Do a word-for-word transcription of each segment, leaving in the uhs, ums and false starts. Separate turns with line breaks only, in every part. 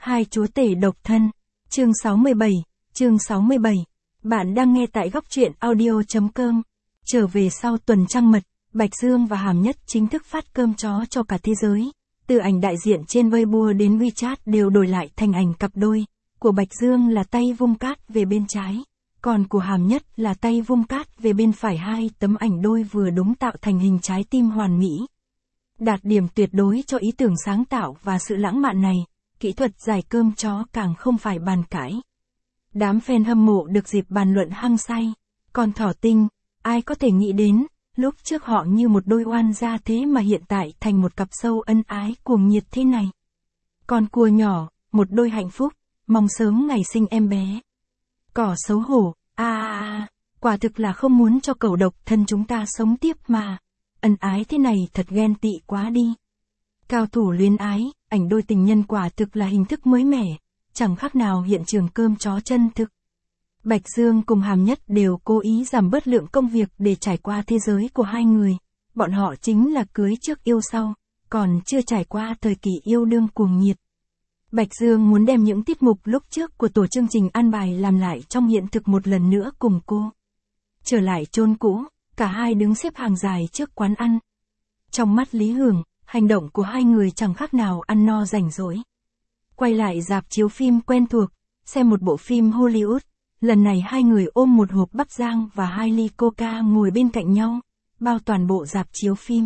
Hai chúa tể độc thân. Chương sáu mươi bảy, chương sáu mươi bảy. Bạn đang nghe tại góc truyện audio chấm com. Trở về sau tuần trăng mật, Bạch Dương và Hàm Nhất chính thức phát cơm chó cho cả thế giới. Từ ảnh đại diện trên Weibo đến WeChat đều đổi lại thành ảnh cặp đôi. Của Bạch Dương là tay vung cát về bên trái, còn của Hàm Nhất là tay vung cát về bên phải, hai tấm ảnh đôi vừa đúng tạo thành hình trái tim hoàn mỹ. Đạt điểm tuyệt đối cho ý tưởng sáng tạo và sự lãng mạn này, kỹ thuật giải cơm chó càng không phải bàn cãi. Đám fan hâm mộ được dịp bàn luận hăng say. Còn thỏ tinh, ai có thể nghĩ đến, lúc trước họ như một đôi oan gia thế mà hiện tại thành một cặp sâu ân ái cuồng nhiệt thế này. Còn cua nhỏ, một đôi hạnh phúc, mong sớm ngày sinh em bé. Cỏ xấu hổ, a a a, quả thực là không muốn cho cẩu độc thân chúng ta sống tiếp mà. Ân ái thế này thật ghen tị quá đi. Cao thủ luyến ái, ảnh đôi tình nhân quả thực là hình thức mới mẻ, chẳng khác nào hiện trường cơm chó chân thực. Bạch Dương cùng Hàm Nhất đều cố ý giảm bớt lượng công việc để trải qua thế giới của hai người. Bọn họ chính là cưới trước yêu sau, còn chưa trải qua thời kỳ yêu đương cuồng nhiệt. Bạch Dương muốn đem những tiết mục lúc trước của tổ chương trình an bài làm lại trong hiện thực một lần nữa cùng cô. Trở lại chôn cũ, cả hai đứng xếp hàng dài trước quán ăn. Trong mắt Lý Hưởng, hành động của hai người chẳng khác nào ăn no rảnh rỗi. Quay lại rạp chiếu phim quen thuộc, xem một bộ phim Hollywood. Lần này hai người ôm một hộp bắp rang và hai ly coca ngồi bên cạnh nhau, bao toàn bộ rạp chiếu phim.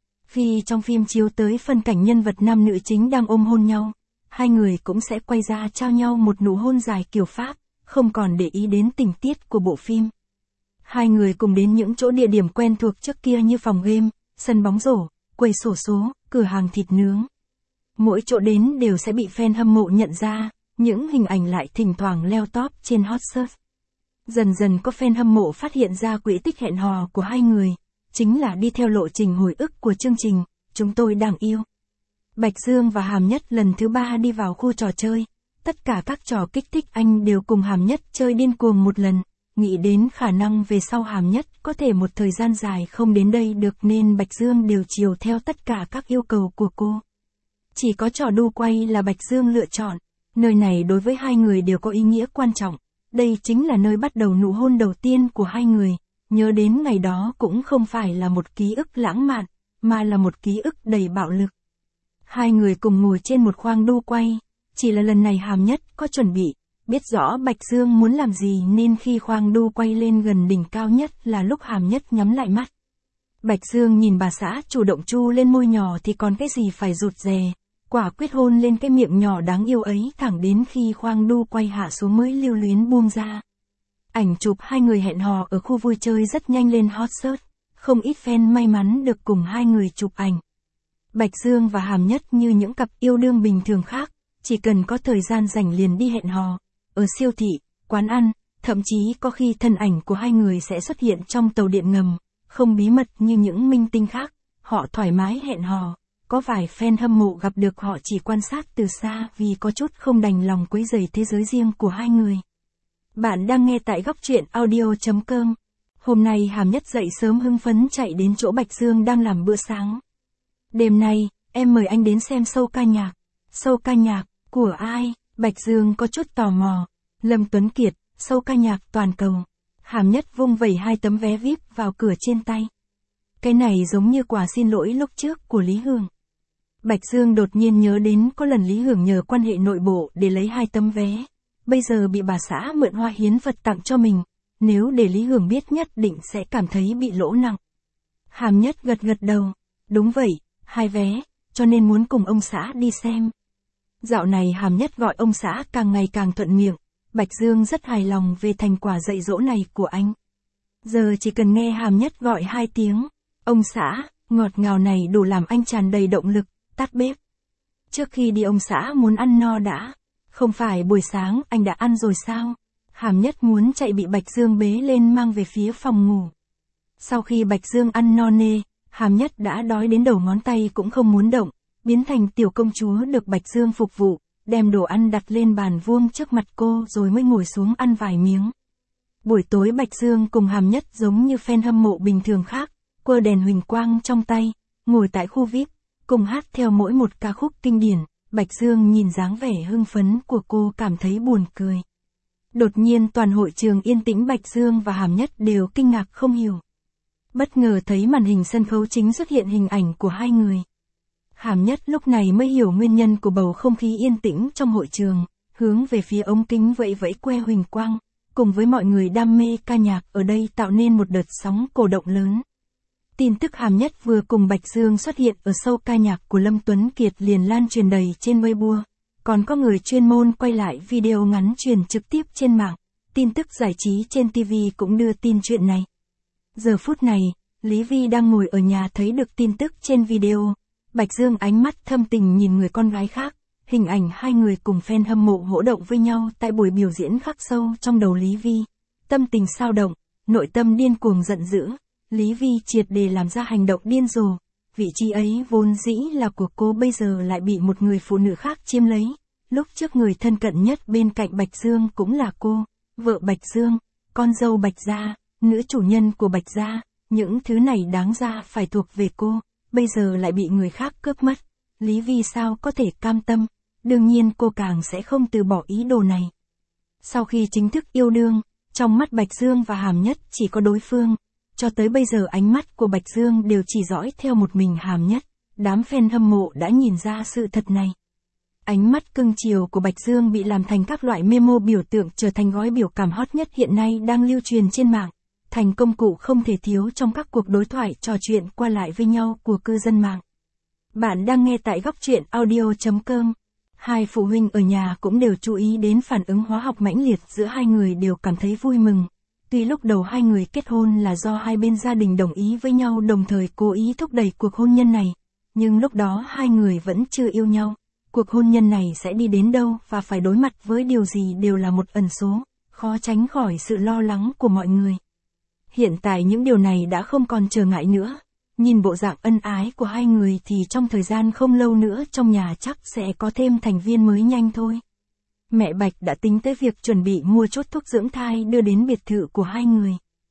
Khi trong phim chiếu tới phân cảnh nhân vật nam nữ chính đang ôm hôn nhau, hai người cũng sẽ quay ra trao nhau một nụ hôn dài kiểu Pháp, không còn để ý đến tình tiết của bộ phim. Hai người cùng đến những chỗ địa điểm quen thuộc trước kia như phòng game, sân bóng rổ, quầy xổ số, cửa hàng thịt nướng. Mỗi chỗ đến đều sẽ bị fan hâm mộ nhận ra, những hình ảnh lại thỉnh thoảng leo top trên hot search. Dần dần có fan hâm mộ phát hiện ra quỹ tích hẹn hò của hai người, chính là đi theo lộ trình hồi ức của chương trình Chúng tôi đang yêu. Bạch Dương và Hàm Nhất lần thứ ba đi vào khu trò chơi, tất cả các trò kích thích anh đều cùng Hàm Nhất chơi điên cuồng một lần, nghĩ đến khả năng về sau Hàm Nhất có thể một thời gian dài không đến đây được nên Bạch Dương đều chiều theo tất cả các yêu cầu của cô. Chỉ có trò đu quay là Bạch Dương lựa chọn. Nơi này đối với hai người đều có ý nghĩa quan trọng, đây chính là nơi bắt đầu nụ hôn đầu tiên của hai người, nhớ đến ngày đó cũng không phải là một ký ức lãng mạn, mà là một ký ức đầy bạo lực. Hai người cùng ngồi trên một khoang đu quay, chỉ là lần này Hàm Nhất có chuẩn bị, biết rõ Bạch Dương muốn làm gì nên khi khoang đu quay lên gần đỉnh cao nhất là lúc Hàm Nhất nhắm lại mắt. Bạch Dương nhìn bà xã chủ động chu lên môi nhỏ thì còn cái gì phải rụt rè. Quả quyết hôn lên cái miệng nhỏ đáng yêu ấy thẳng đến khi khoang đu quay hạ xuống mới lưu luyến buông ra. Ảnh chụp hai người hẹn hò ở khu vui chơi rất nhanh lên hot search, không ít fan may mắn được cùng hai người chụp ảnh. Bạch Dương và Hàm Nhất như những cặp yêu đương bình thường khác, chỉ cần có thời gian rảnh liền đi hẹn hò, ở siêu thị, quán ăn, thậm chí có khi thân ảnh của hai người sẽ xuất hiện trong tàu điện ngầm, không bí mật như những minh tinh khác, họ thoải mái hẹn hò. Có vài fan hâm mộ gặp được họ chỉ quan sát từ xa vì có chút không đành lòng quấy rầy thế giới riêng của hai người. Bạn đang nghe tại góc truyện audio chấm com. Hôm nay Hàm Nhất dậy sớm hưng phấn chạy đến chỗ Bạch Dương đang làm bữa sáng. Đêm nay, em mời anh đến xem show ca nhạc. Show ca nhạc, của ai? Bạch Dương có chút tò mò. Lâm Tuấn Kiệt, show ca nhạc toàn cầu. Hàm Nhất vung vẩy hai tấm vé vi ai pi vào cửa trên tay. Cái này giống như quà xin lỗi lúc trước của Lý Hưởng. Bạch Dương đột nhiên nhớ đến có lần Lý Hưởng nhờ quan hệ nội bộ để lấy hai tấm vé, bây giờ bị bà xã mượn hoa hiến vật tặng cho mình, nếu để Lý Hưởng biết nhất định sẽ cảm thấy bị lỗ nặng. Hàm Nhất gật gật đầu, đúng vậy, hai vé, cho nên muốn cùng ông xã đi xem. Dạo này Hàm Nhất gọi ông xã càng ngày càng thuận miệng, Bạch Dương rất hài lòng về thành quả dạy dỗ này của anh. Giờ chỉ cần nghe Hàm Nhất gọi hai tiếng, ông xã, ngọt ngào này đủ làm anh tràn đầy động lực. Tắt bếp. Trước khi đi ông xã muốn ăn no đã. Không phải buổi sáng anh đã ăn rồi sao? Hàm Nhất muốn chạy bị Bạch Dương bế lên mang về phía phòng ngủ. Sau khi Bạch Dương ăn no nê, Hàm Nhất đã đói đến đầu ngón tay cũng không muốn động, biến thành tiểu công chúa được Bạch Dương phục vụ, đem đồ ăn đặt lên bàn vuông trước mặt cô rồi mới ngồi xuống ăn vài miếng. Buổi tối Bạch Dương cùng Hàm Nhất giống như fan hâm mộ bình thường khác, quơ đèn huỳnh quang trong tay, ngồi tại khu vi ai pi, cùng hát theo mỗi một ca khúc kinh điển, Bạch Dương nhìn dáng vẻ hưng phấn của cô cảm thấy buồn cười. Đột nhiên toàn hội trường yên tĩnh, Bạch Dương và Hàm Nhất đều kinh ngạc không hiểu. Bất ngờ thấy màn hình sân khấu chính xuất hiện hình ảnh của hai người. Hàm Nhất lúc này mới hiểu nguyên nhân của bầu không khí yên tĩnh trong hội trường, hướng về phía ống kính vẫy vẫy que huỳnh quang, cùng với mọi người đam mê ca nhạc ở đây tạo nên một đợt sóng cổ động lớn. Tin tức Hàm Nhất vừa cùng Bạch Dương xuất hiện ở show ca nhạc của Lâm Tuấn Kiệt liền lan truyền đầy trên Weibo, còn có người chuyên môn quay lại video ngắn truyền trực tiếp trên mạng, tin tức giải trí trên ti vi cũng đưa tin chuyện này. Giờ phút này, Lý Vi đang ngồi ở nhà thấy được tin tức trên video, Bạch Dương ánh mắt thâm tình nhìn người con gái khác, hình ảnh hai người cùng fan hâm mộ hỗ động với nhau tại buổi biểu diễn khắc sâu trong đầu Lý Vi. Tâm tình sao động, nội tâm điên cuồng giận dữ, Lý Vi triệt để làm ra hành động điên rồ, vị trí ấy vốn dĩ là của cô bây giờ lại bị một người phụ nữ khác chiếm lấy. Lúc trước người thân cận nhất bên cạnh Bạch Dương cũng là cô, vợ Bạch Dương, con dâu Bạch Gia, nữ chủ nhân của Bạch Gia, những thứ này đáng ra phải thuộc về cô, bây giờ lại bị người khác cướp mất. Lý Vi sao có thể cam tâm, đương nhiên cô càng sẽ không từ bỏ ý đồ này. Sau khi chính thức yêu đương, trong mắt Bạch Dương và Hàm Nhất chỉ có đối phương, cho tới bây giờ ánh mắt của Bạch Dương đều chỉ dõi theo một mình Hàm Nhất, đám fan hâm mộ đã nhìn ra sự thật này. Ánh mắt cưng chiều của Bạch Dương bị làm thành các loại memo biểu tượng, trở thành gói biểu cảm hot nhất hiện nay đang lưu truyền trên mạng, thành công cụ không thể thiếu trong các cuộc đối thoại trò chuyện qua lại với nhau của cư dân mạng. Bạn đang nghe tại góc truyện audio chấm com. Hai phụ huynh ở nhà cũng đều chú ý đến phản ứng hóa học mãnh liệt giữa hai người, đều cảm thấy vui mừng. Tuy lúc đầu hai người kết hôn là do hai bên gia đình đồng ý với nhau, đồng thời cố ý thúc đẩy cuộc hôn nhân này, nhưng lúc đó hai người vẫn chưa yêu nhau. Cuộc hôn nhân này sẽ đi đến đâu và phải đối mặt với điều gì đều là một ẩn số, khó tránh khỏi sự lo lắng của mọi người. Hiện tại những điều này đã không còn trở ngại nữa. Nhìn bộ dạng ân ái của hai người thì trong thời gian không lâu nữa trong nhà chắc sẽ có thêm thành viên mới nhanh thôi. Mẹ Bạch đã tính tới việc chuẩn bị mua chốt thuốc dưỡng thai đưa đến biệt thự của hai người.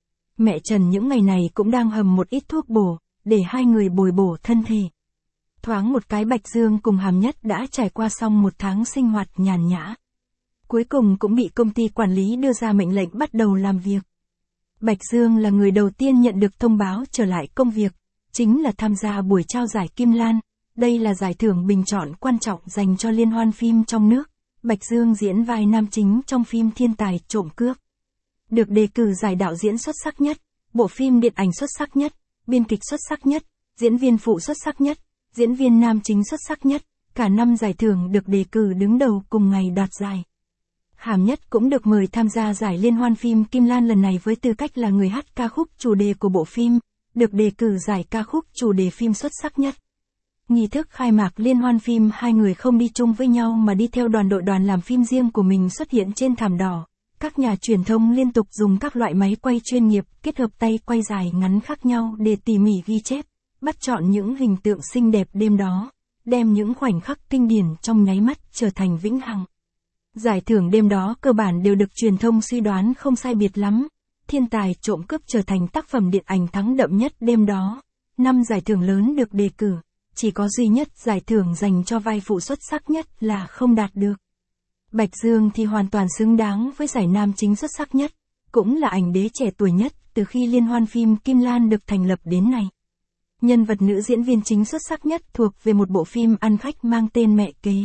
Mẹ Trần những ngày này cũng đang hầm một ít thuốc bổ, để hai người bồi bổ thân thể. Thoáng một cái Bạch Dương cùng Hàm Nhất đã trải qua xong một tháng sinh hoạt nhàn nhã. Cuối cùng cũng bị công ty quản lý đưa ra mệnh lệnh bắt đầu làm việc. Bạch Dương là người đầu tiên nhận được thông báo trở lại công việc, chính là tham gia buổi trao giải Kim Lan. Đây là giải thưởng bình chọn quan trọng dành cho liên hoan phim trong nước. Bạch Dương diễn vai nam chính trong phim Thiên Tài Trộm Cướp. Được đề cử giải đạo diễn xuất sắc nhất, bộ phim điện ảnh xuất sắc nhất, biên kịch xuất sắc nhất, diễn viên phụ xuất sắc nhất, diễn viên nam chính xuất sắc nhất, cả năm giải thưởng được đề cử đứng đầu cùng ngày đoạt giải. Hàm Nhất cũng được mời tham gia giải liên hoan phim Kim Lan lần này với tư cách là người hát ca khúc chủ đề của bộ phim, được đề cử giải ca khúc chủ đề phim xuất sắc nhất. Nghi thức khai mạc liên hoan phim, hai người không đi chung với nhau mà đi theo đoàn đội đoàn làm phim riêng của mình xuất hiện trên thảm đỏ. Các nhà truyền thông liên tục dùng các loại máy quay chuyên nghiệp kết hợp tay quay dài ngắn khác nhau để tỉ mỉ ghi chép, bắt chọn những hình tượng xinh đẹp đêm đó, đem những khoảnh khắc kinh điển trong nháy mắt trở thành vĩnh hằng. Giải thưởng đêm đó cơ bản đều được truyền thông suy đoán không sai biệt lắm. Thiên Tài Trộm Cướp trở thành tác phẩm điện ảnh thắng đậm nhất đêm đó. Năm giải thưởng lớn được đề cử, chỉ có duy nhất giải thưởng dành cho vai phụ xuất sắc nhất là không đạt được. Bạch Dương thì hoàn toàn xứng đáng với giải nam chính xuất sắc nhất, cũng là ảnh đế trẻ tuổi nhất từ khi liên hoan phim Kim Lan được thành lập đến nay. Nhân vật nữ diễn viên chính xuất sắc nhất thuộc về một bộ phim ăn khách mang tên Mẹ Kế.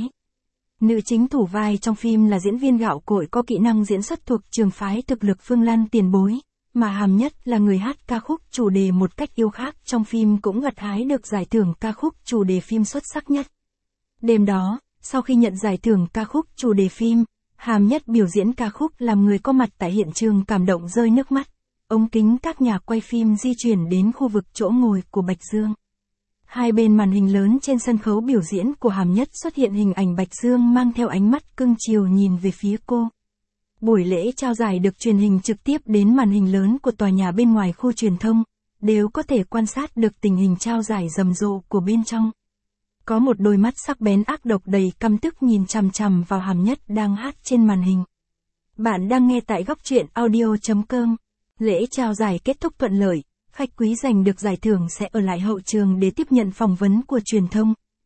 Nữ chính thủ vai trong phim là diễn viên gạo cội có kỹ năng diễn xuất thuộc trường phái thực lực Phương Lan tiền bối, mà Hàm Nhất là người hát ca khúc chủ đề một cách yêu khác trong phim cũng gặt hái được giải thưởng ca khúc chủ đề phim xuất sắc nhất. Đêm đó, sau khi nhận giải thưởng ca khúc chủ đề phim, Hàm Nhất biểu diễn ca khúc làm người có mặt tại hiện trường cảm động rơi nước mắt. Ống kính các nhà quay phim di chuyển đến khu vực chỗ ngồi của Bạch Dương. Hai bên màn hình lớn trên sân khấu biểu diễn của Hàm Nhất xuất hiện hình ảnh Bạch Dương mang theo ánh mắt cưng chiều nhìn về phía cô. Buổi lễ trao giải được truyền hình trực tiếp đến màn hình lớn của tòa nhà bên ngoài khu truyền thông, đều có thể quan sát được tình hình trao giải rầm rộ của bên trong. Có một đôi mắt sắc bén ác độc đầy căm tức nhìn chằm chằm vào Hàm Nhất đang hát trên màn hình. Bạn đang nghe tại góc truyện audio chấm com. Lễ trao giải kết thúc thuận lợi, khách quý giành được giải thưởng sẽ ở lại hậu trường để tiếp nhận phỏng vấn của truyền thông.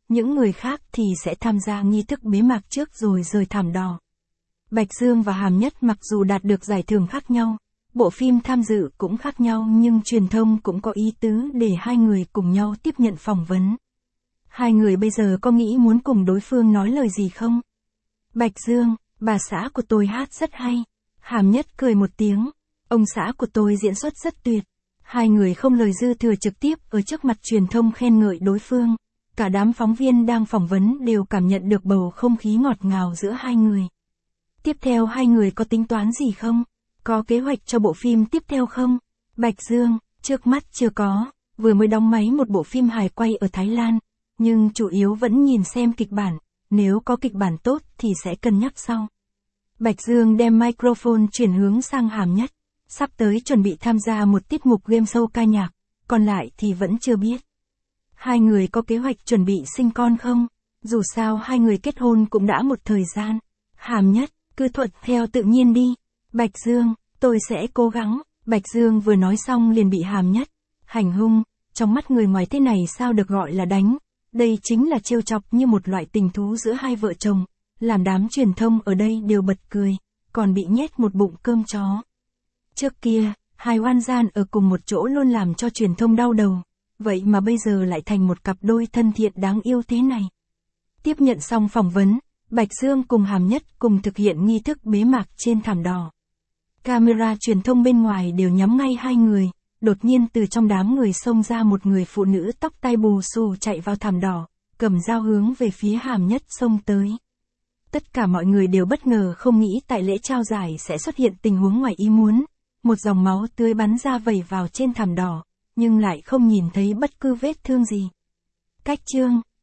những người khác thì sẽ tham gia nghi thức bế mạc trước rồi rời thảm đỏ. Bạch Dương và Hàm Nhất mặc dù đạt được giải thưởng khác nhau, bộ phim tham dự cũng khác nhau nhưng truyền thông cũng có ý tứ để hai người cùng nhau tiếp nhận phỏng vấn. Hai người bây giờ có nghĩ muốn cùng đối phương nói lời gì không? Bạch Dương, bà xã của tôi hát rất hay. Hàm Nhất cười một tiếng, ông xã của tôi diễn xuất rất tuyệt. Hai người không lời dư thừa trực tiếp ở trước mặt truyền thông khen ngợi đối phương. Cả đám phóng viên đang phỏng vấn đều cảm nhận được bầu không khí ngọt ngào giữa hai người. Tiếp theo hai người có tính toán gì không? Có kế hoạch cho bộ phim tiếp theo không? Bạch Dương, trước mắt chưa có, vừa mới đóng máy một bộ phim hài quay ở Thái Lan, nhưng chủ yếu vẫn nhìn xem kịch bản, nếu có kịch bản tốt thì sẽ cân nhắc sau. Bạch Dương đem microphone chuyển hướng sang Hàm Nhất, sắp tới chuẩn bị tham gia một tiết mục game show ca nhạc, còn lại thì vẫn chưa biết. Hai người có kế hoạch chuẩn bị sinh con không? Dù sao hai người kết hôn cũng đã một thời gian. Hàm Nhất, cứ thuận theo tự nhiên đi. Bạch Dương, tôi sẽ cố gắng. Bạch Dương vừa nói xong liền bị Hàm Nhất hành hung, trong mắt người ngoài thế này sao được gọi là đánh. Đây chính là trêu chọc như một loại tình thú giữa hai vợ chồng, làm đám truyền thông ở đây đều bật cười, còn bị nhét một bụng cơm chó. Trước kia, hai oan gian ở cùng một chỗ luôn làm cho truyền thông đau đầu, vậy mà bây giờ lại thành một cặp đôi thân thiện đáng yêu thế này. Tiếp nhận xong phỏng vấn, Bạch Dương cùng Hàm Nhất cùng thực hiện nghi thức bế mạc trên thảm đỏ. Camera truyền thông bên ngoài đều nhắm ngay hai người, đột nhiên từ trong đám người xông ra một người phụ nữ tóc tai bù xù chạy vào thảm đỏ, cầm dao hướng về phía Hàm Nhất xông tới. Tất cả mọi người đều bất ngờ không nghĩ tại lễ trao giải sẽ xuất hiện tình huống ngoài ý muốn, một dòng máu tươi bắn ra vẩy vào trên thảm đỏ, nhưng lại không nhìn thấy bất cứ vết thương gì. Cách chương